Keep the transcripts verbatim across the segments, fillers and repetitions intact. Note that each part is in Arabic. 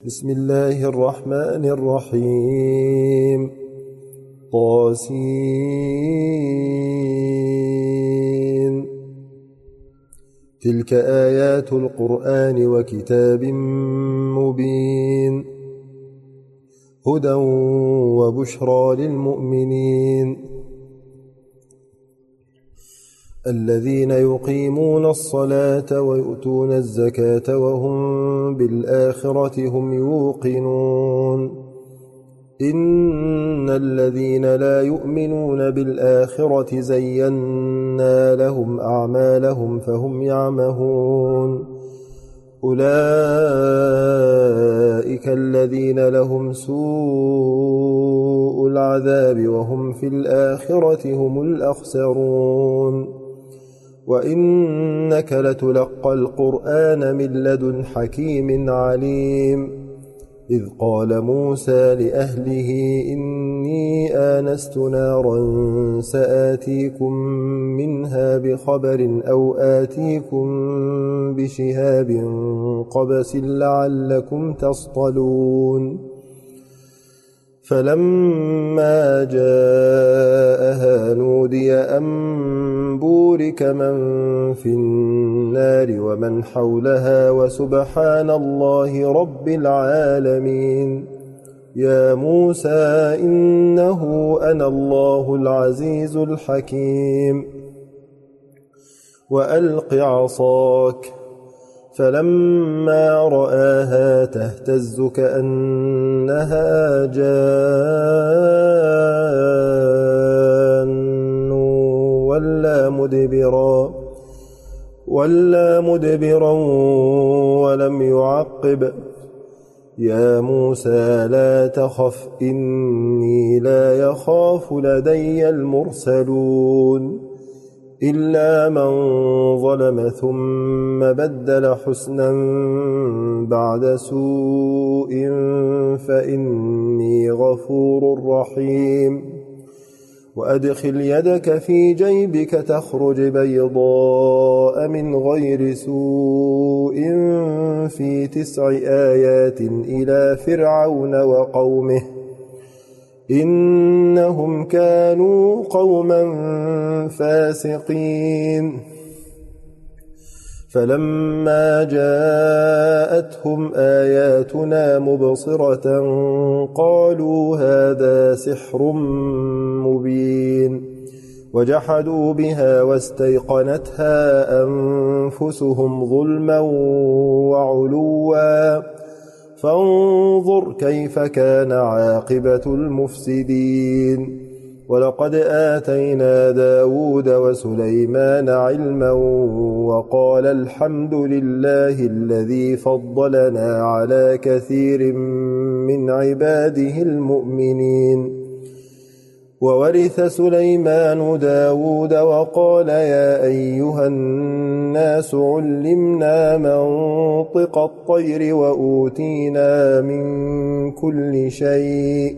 بسم الله الرحمن الرحيم طاسين تلك آيات القرآن وكتاب مبين هدى وبشرى للمؤمنين الذين يقيمون الصلاة ويؤتون الزكاة وهم بالآخرة هم يوقنون إن الذين لا يؤمنون بالآخرة زينا لهم أعمالهم فهم يعمهون أولئك الذين لهم سوء العذاب وهم في الآخرة هم الأخسرون وإنك لتلقى القرآن من لدن حكيم عليم إذ قال موسى لأهله إني آنست نارا سآتيكم منها بخبر أو آتيكم بشهاب قبس لعلكم تصطلون فلما جاءها نودي أن بورك من في النار ومن حولها وسبحان الله رب العالمين يا موسى إنه أنا الله العزيز الحكيم وألق عصاك فلما رآها تهتز كأنها جان ولا مدبرا ولا مدبرا ولم يعقب يا موسى لا تخف إني لا يخاف لدي المرسلون إلا من ظلم ثم بدل حسنا بعد سوء فإني غفور رحيم وأدخل يدك في جيبك تخرج بيضاء من غير سوء في تسع آيات إلى فرعون وقومه إنهم كانوا قوما فاسقين فلما جاءتهم آياتنا مبصرة قالوا هذا سحر مبين وجحدوا بها واستيقنتها أنفسهم ظلما وعلوا فانظر كيف كان عاقبة المفسدين ولقد آتينا داود وسليمان علما وقال الحمد لله الذي فضلنا على كثير من عباده المؤمنين وورث سليمان داود وقال يا أيها الناس علمنا منطق الطير وأوتينا من كل شيء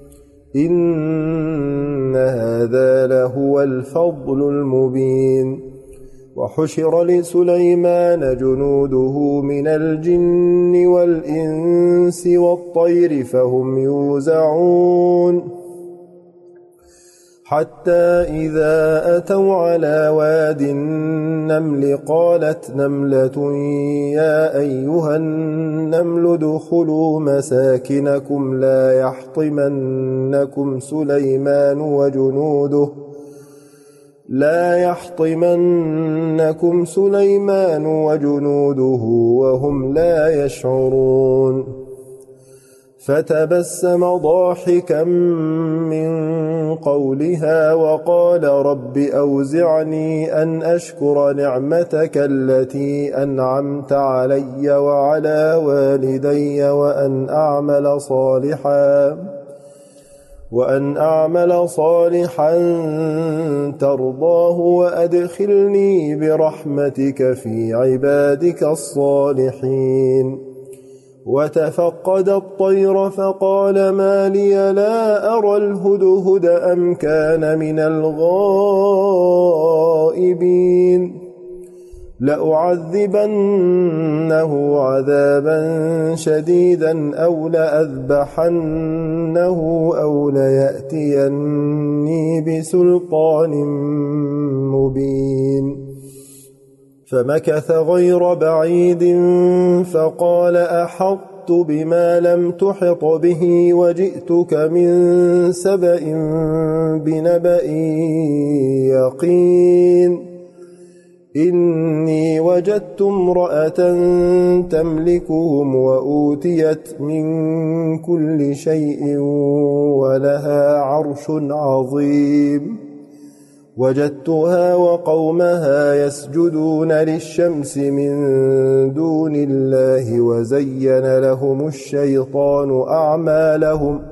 إن هذا لهو الفضل المبين وحشر لسليمان جنوده من الجن والإنس والطير فهم يوزعون حتى إذا أتوا على واد النمل قالت نملة يا أيها النمل ادخلوا مساكنكم لا يحطمنكم سليمان وجنوده لا يحطمنكم سليمان وجنوده وهم لا يشعرون فتبسم ضاحكا من قولها وقال رب أوزعني أن أشكر نعمتك التي أنعمت علي وعلى والدي وأن أعمل صالحا وأن أعمل صالحا ترضاه وأدخلني برحمتك في عبادك الصالحين وتفقد الطير فقال ما لي لا أرى الهدهد أم كان من الغائبين لأعذبنه عذابا شديدا أو لأذبحنه أو ليأتيني بسلطان مبين فمكث غير بعيد فقال أحطت بما لم تحط به وجئتك من سبأ بنبأ يقين إني وجدت امرأة تملكهم وأوتيت من كل شيء ولها عرش عظيم وجدتها وقومها يسجدون للشمس من دون الله وزين لهم الشيطان أعمالهم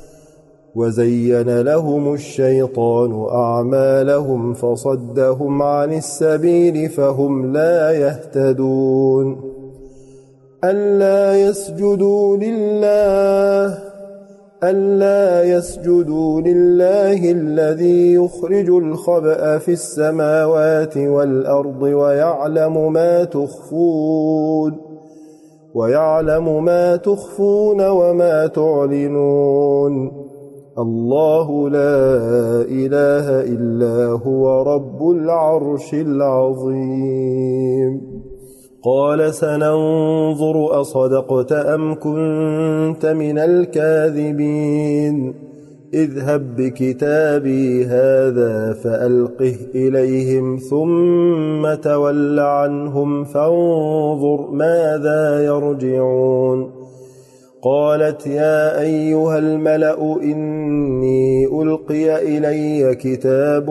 وزين لهم الشيطان أعمالهم فصدهم عن السبيل فهم لا يهتدون ألا يسجدوا لله ألا يسجدوا لله الذي يخرج الخبأ في السماوات والأرض ويعلم ما تخفون ويعلم ما تخفون وما تعلنون الله لا إله إلا هو رب العرش العظيم قال سننظر أصدقت أم كنت من الكاذبين اذهب بكتابي هذا فألقه إليهم ثم تول عنهم فانظر ماذا يرجعون قالت يا أيها الملأ إني ألقي إلي كتاب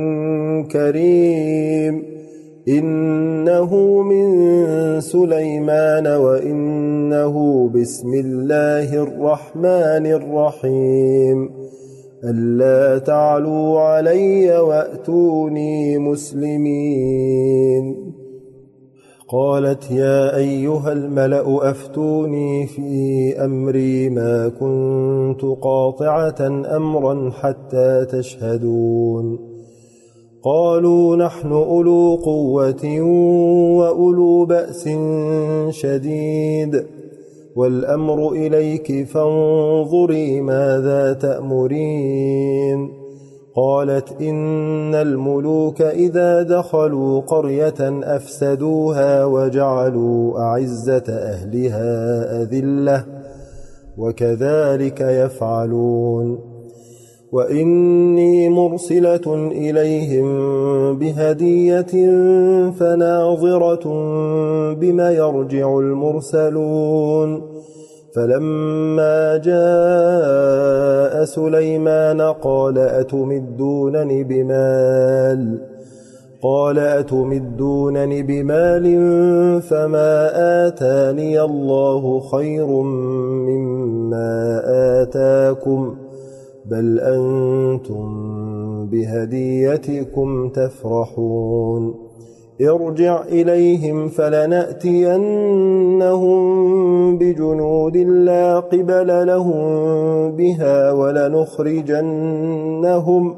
كريم إنه من سليمان وإنه بسم الله الرحمن الرحيم ألا تعلوا علي وأتوني مسلمين قالت يا أيها الملأ أفتوني في أمري ما كنت قاطعة أمرا حتى تشهدون قالوا نحن أولو قوة وأولو بأس شديد والأمر إليك فانظري ماذا تأمرين قالت إن الملوك إذا دخلوا قرية أفسدوها وجعلوا أعزة أهلها أذلة وكذلك يفعلون وإني مرسلة إليهم بهدية فناظرة بما يرجع المرسلون فلما جاء سليمان قال أتمدونني بمال قال أتمدونني بمال فما آتاني الله خير مما آتاكم بل أنتم بهديتكم تفرحون ارجع إليهم فلنأتينهم بجنود لا قبل لهم بها ولنخرجنهم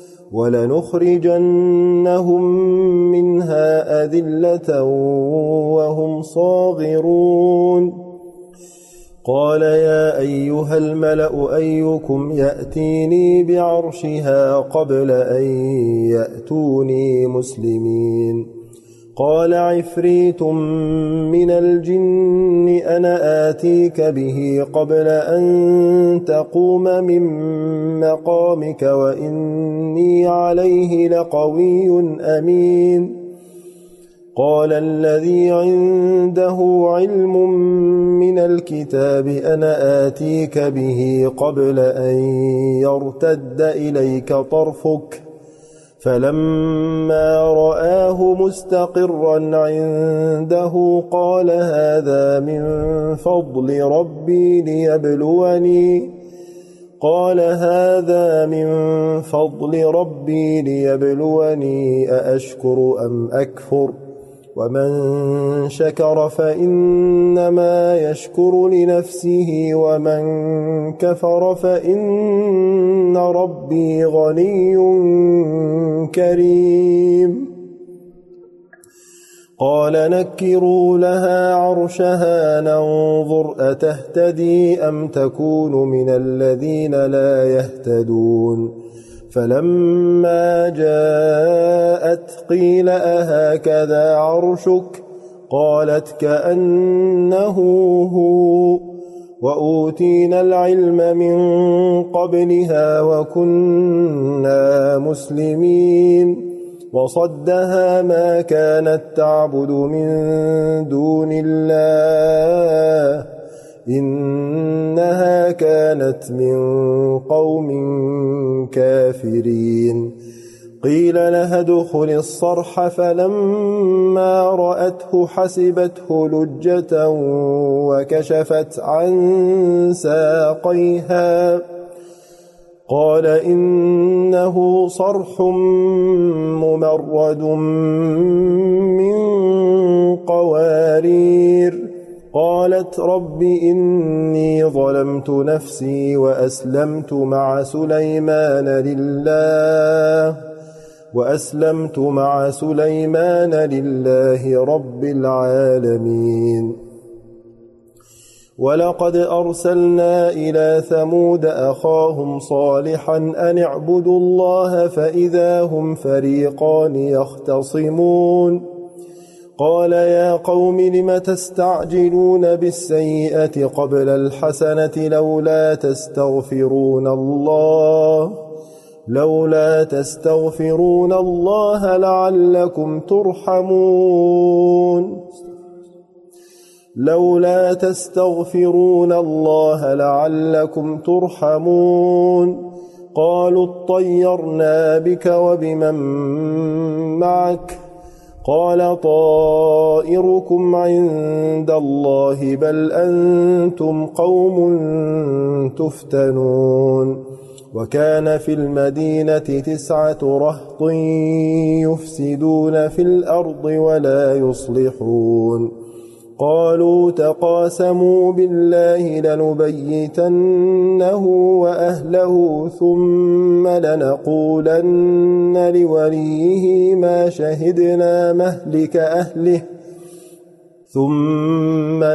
ولنخرجنهم منها أذلة وهم صاغرون قال يا أيها الملأ أيكم يأتيني بعرشها قبل أن يأتوني مسلمين قال عفريت من الجن أنا آتيك به قبل أن تقوم من مقامك وإني عليه لقوي أمين قال الذي عنده علم من الكتاب أنا آتيك به قبل أن يرتد إليك طرفك فلما رآه مستقرا عنده قال هذا من فضل ربي ليبلوني قال هذا من فضل ربي ليبلوني أأشكر أم أكفر ومن شكر فإنما يشكر لنفسه ومن كفر فإن ربي غني كريم قال نكروا لها عرشها ننظر أتهتدي أم تكون من الذين لا يهتدون فلما جاءت قيل أهكذا عرشك قالت كأنه هو وأوتينا العلم من قبلها وكنا مسلمين وصدها ما كانت تعبد من دون الله إنها كانت من قوم كافرين قيل لها ادخل الصرح فلما رأته حسبته لجة وكشفت عن ساقيها قال إنه صرح ممرد من قوارير قالت رب إني ظلمت نفسي وأسلمت مع سليمان لله وأسلمت مع سليمان لله رب العالمين ولقد أرسلنا إلى ثمود أخاهم صالحا أن اعبدوا الله فإذا هم فريقان يختصمون قال يا قوم لم تستعجلون بالسيئة قبل الحسنة لولا تستغفرون الله لولا تستغفرون الله لعلكم ترحمون لولا تستغفرون الله لعلكم ترحمون قالوا اطيرنا بك وبمن معك قال طائركم عند الله بل أنتم قوم تفتنون وكان في المدينة تسعة رهط يفسدون في الأرض ولا يصلحون قالوا تقاسموا بالله لنبيتنه وأهله ثم لنقولن لوليه ما شهدنا مهلك أهله ثم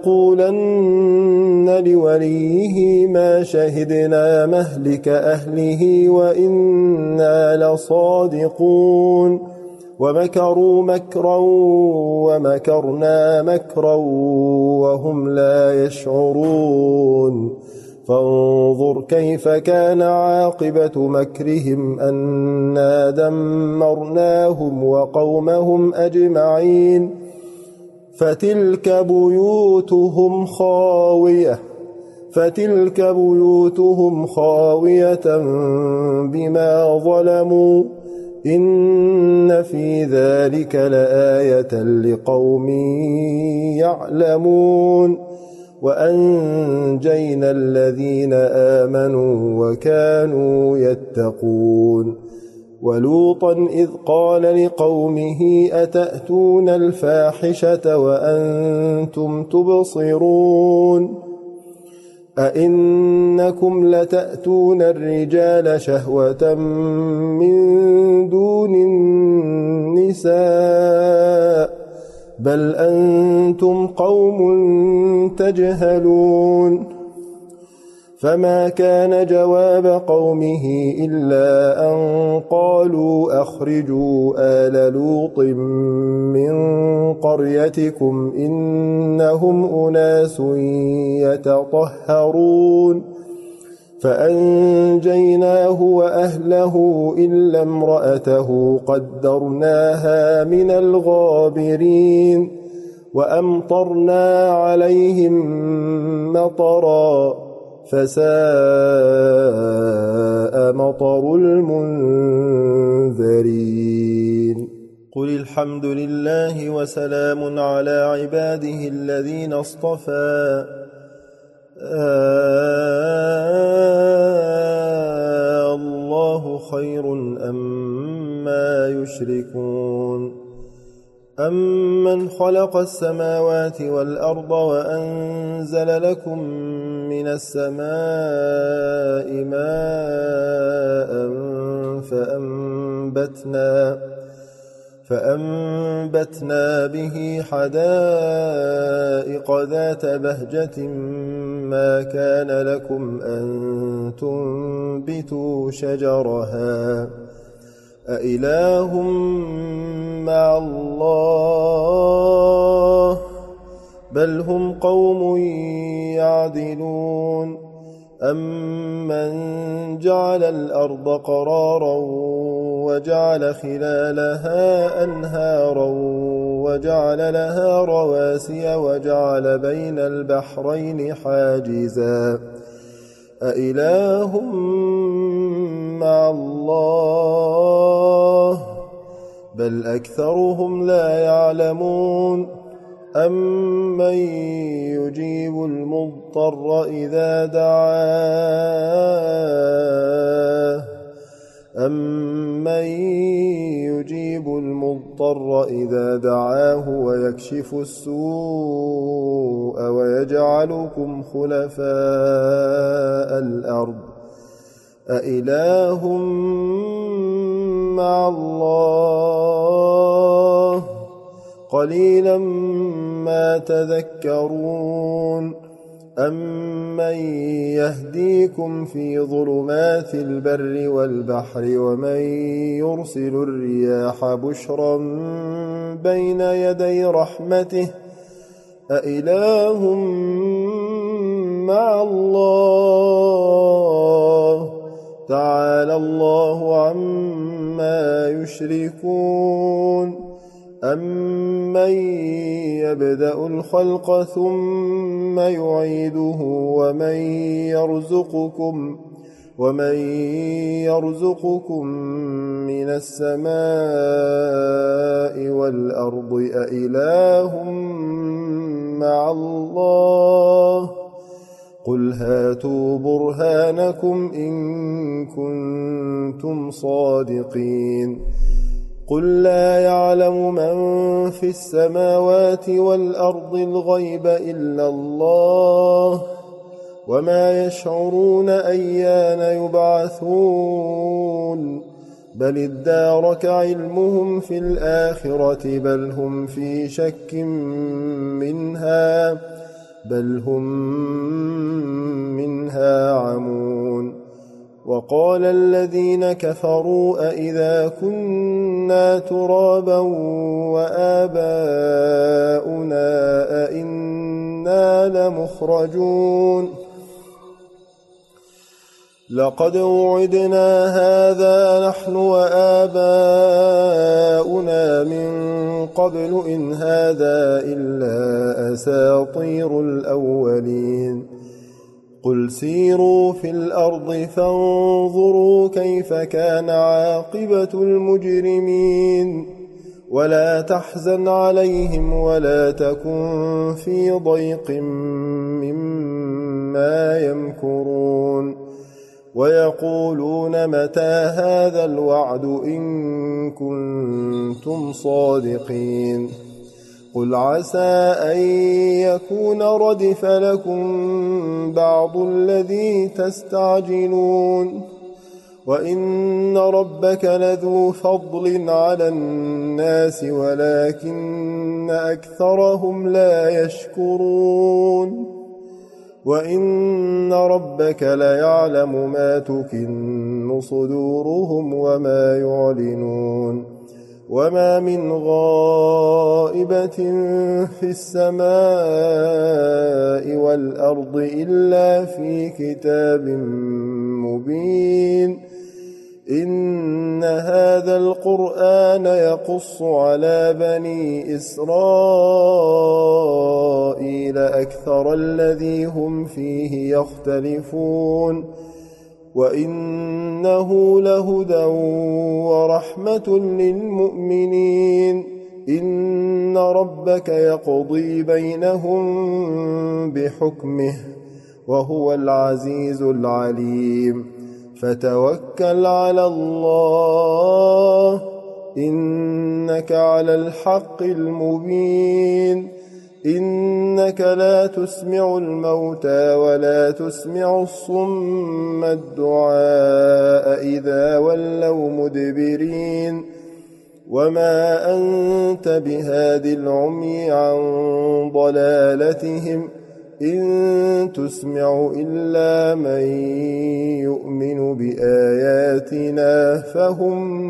لنقولن لوليه ما شهدنا مهلك أهله وإنا لصادقون ومكروا مكرا ومكرنا مكرا وهم لا يشعرون فانظر كيف كان عاقبة مكرهم أنا دمرناهم وقومهم أجمعين فتلك بيوتهم خاوية فتلك بيوتهم خاوية بما ظلموا إن في ذلك لآية لقوم يعلمون وأنجينا الذين آمنوا وكانوا يتقون ولوطا إذ قال لقومه أتأتون الفاحشة وأنتم تبصرون أئنكم لتأتون الرجال شهوة من دون النساء بل أنتم قوم تجهلون فما كان جواب قومه إلا أن قالوا أخرجوا آل لوط من قريتكم إنهم أناس يتطهرون فأنجيناه وأهله إلا امرأته قدرناها من الغابرين وأمطرنا عليهم مطرا فساء مطر المنذرين قل الحمد لله وسلام على عباده الذين اصطفى آه الله خير أما يشركون أمن خلق السماوات والأرض وأنزل لكم من السماء ماء فأنبتنا فأنبتنا به حدائق ذات بهجة ما كان لكم أن تنبتوا شجرها أإله مع الله بل هم قوم يعدلون أمن جعل الأرض قرارا وجعل خلالها أنهارا وجعل لها رواسي وجعل بين البحرين حاجزا أإله مع الله بل أكثرهم لا يعلمون أمن يجيب المضطر إذا دعاه أمن يجيب المضطر إذا دعاه ويكشف السوء ويجعلكم خلفاء الأرض أإله مع الله قليلا ما تذكرون أمن يهديكم في ظلمات البر والبحر ومن يرسل الرياح بشرا بين يدي رحمته أإله مع الله تعالى الله عما يشركون أمن يبدأ الخلق ثم يعيده ومن يرزقكم ومن يرزقكم من السماء والأرض أإله مع الله قل هاتوا برهانكم إن كنتم صادقين قل لا يعلم من في السماوات والأرض الغيب إلا الله وما يشعرون أيان يبعثون بل ادارك علمهم في الآخرة بل هم في شك منها بل هم منها عمون وقال الذين كفروا أئذا كنا ترابا وآباؤنا أئنا لمخرجون لقد وعدنا هذا نحن وآباؤنا من قبل إن هذا إلا أساطير الأولين قل سيروا في الأرض فانظروا كيف كان عاقبة المجرمين ولا تحزن عليهم ولا تكن في ضيق مما يمكرون ويقولون متى هذا الوعد إن كنتم صادقين قل عسى أن يكون ردف لكم بعض الذي تستعجلون وإن ربك لذو فضل على الناس ولكن أكثرهم لا يشكرون وإن ربك ليعلم ما تكن صدورهم وما يعلنون وما من غائبة في السماء والأرض إلا في كتاب مبين إن هذا القرآن يقص على بني إسرائيل أكثر الذي هم فيه يختلفون وإنه لهدى ورحمة للمؤمنين إن ربك يقضي بينهم بحكمه وهو العزيز العليم فتوكل على الله إنك على الحق المبين إنك لا تسمع الموتى ولا تسمع الصم الدعاء إذا ولوا مدبرين وما أنت بهاد العمي عن ضلالتهم إن تسمع إلا من يؤمن بآياتنا فهم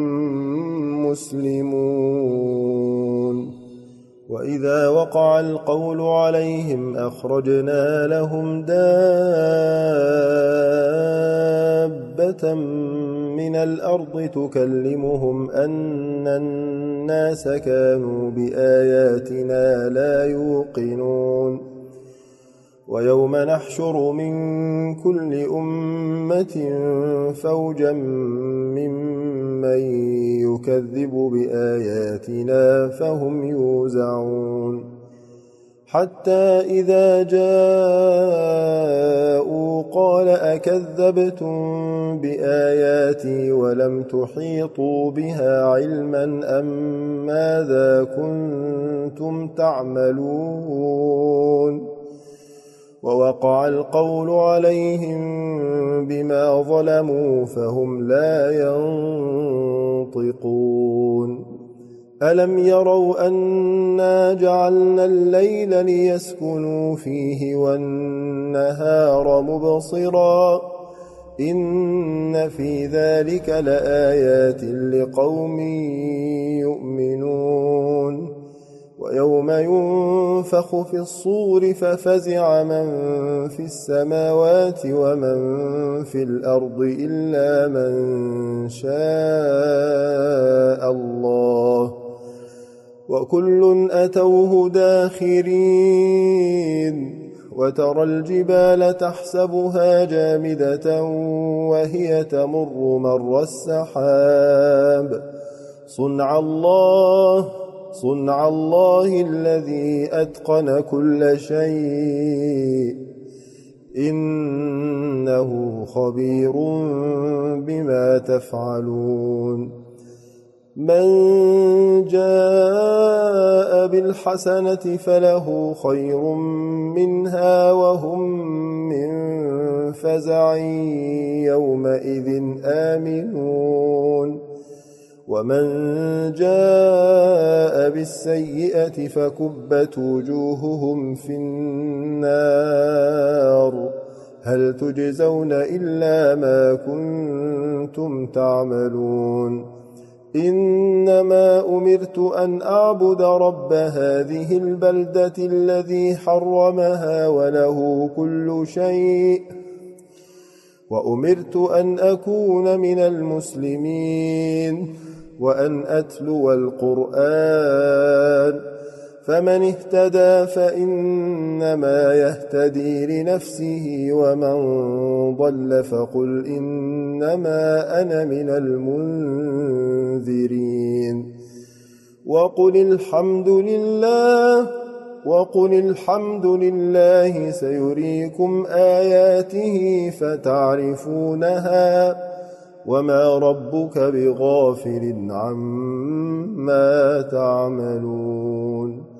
مسلمون وإذا وقع القول عليهم أخرجنا لهم دابة من الأرض تكلمهم أن الناس كانوا بآياتنا لا يوقنون ويوم نحشر من كل أمة فوجا ممن يكذب بآياتنا فهم يوزعون حتى إذا جاءوا قال أكذبتم بآياتي ولم تحيطوا بها علما أم ماذا كنتم تعملون ووقع القول عليهم بما ظلموا فهم لا ينطقون ألم يروا أنا جعلنا الليل ليسكنوا فيه والنهار مبصرا إن في ذلك لآيات لقوم يؤمنون ويوم ينفخ في الصور ففزع من في السماوات ومن في الأرض إلا من شاء الله وكل أتوه داخرين وترى الجبال تحسبها جامدة وهي تمر مر السحاب صنع الله صنع الله الذي أتقن كل شيء إنه خبير بما تفعلون من جاء بالحسنة فله خير منها وهم من فزع يومئذ آمنون ومن جاء بالسيئة فكبت وجوههم في النار هل تجزون إلا ما كنتم تعملون إنما أمرت أن أعبد رب هذه البلدة الذي حرمها وله كل شيء وأمرت أن أكون من المسلمين وأن أتلو القرآن فمن اهتدى فإنما يهتدي لنفسه ومن ضل فقل إنما أنا من المنذرين وقل الحمد لله وقل الحمد لله سيريكم آياته فتعرفونها وما ربك بغافل عما تعملون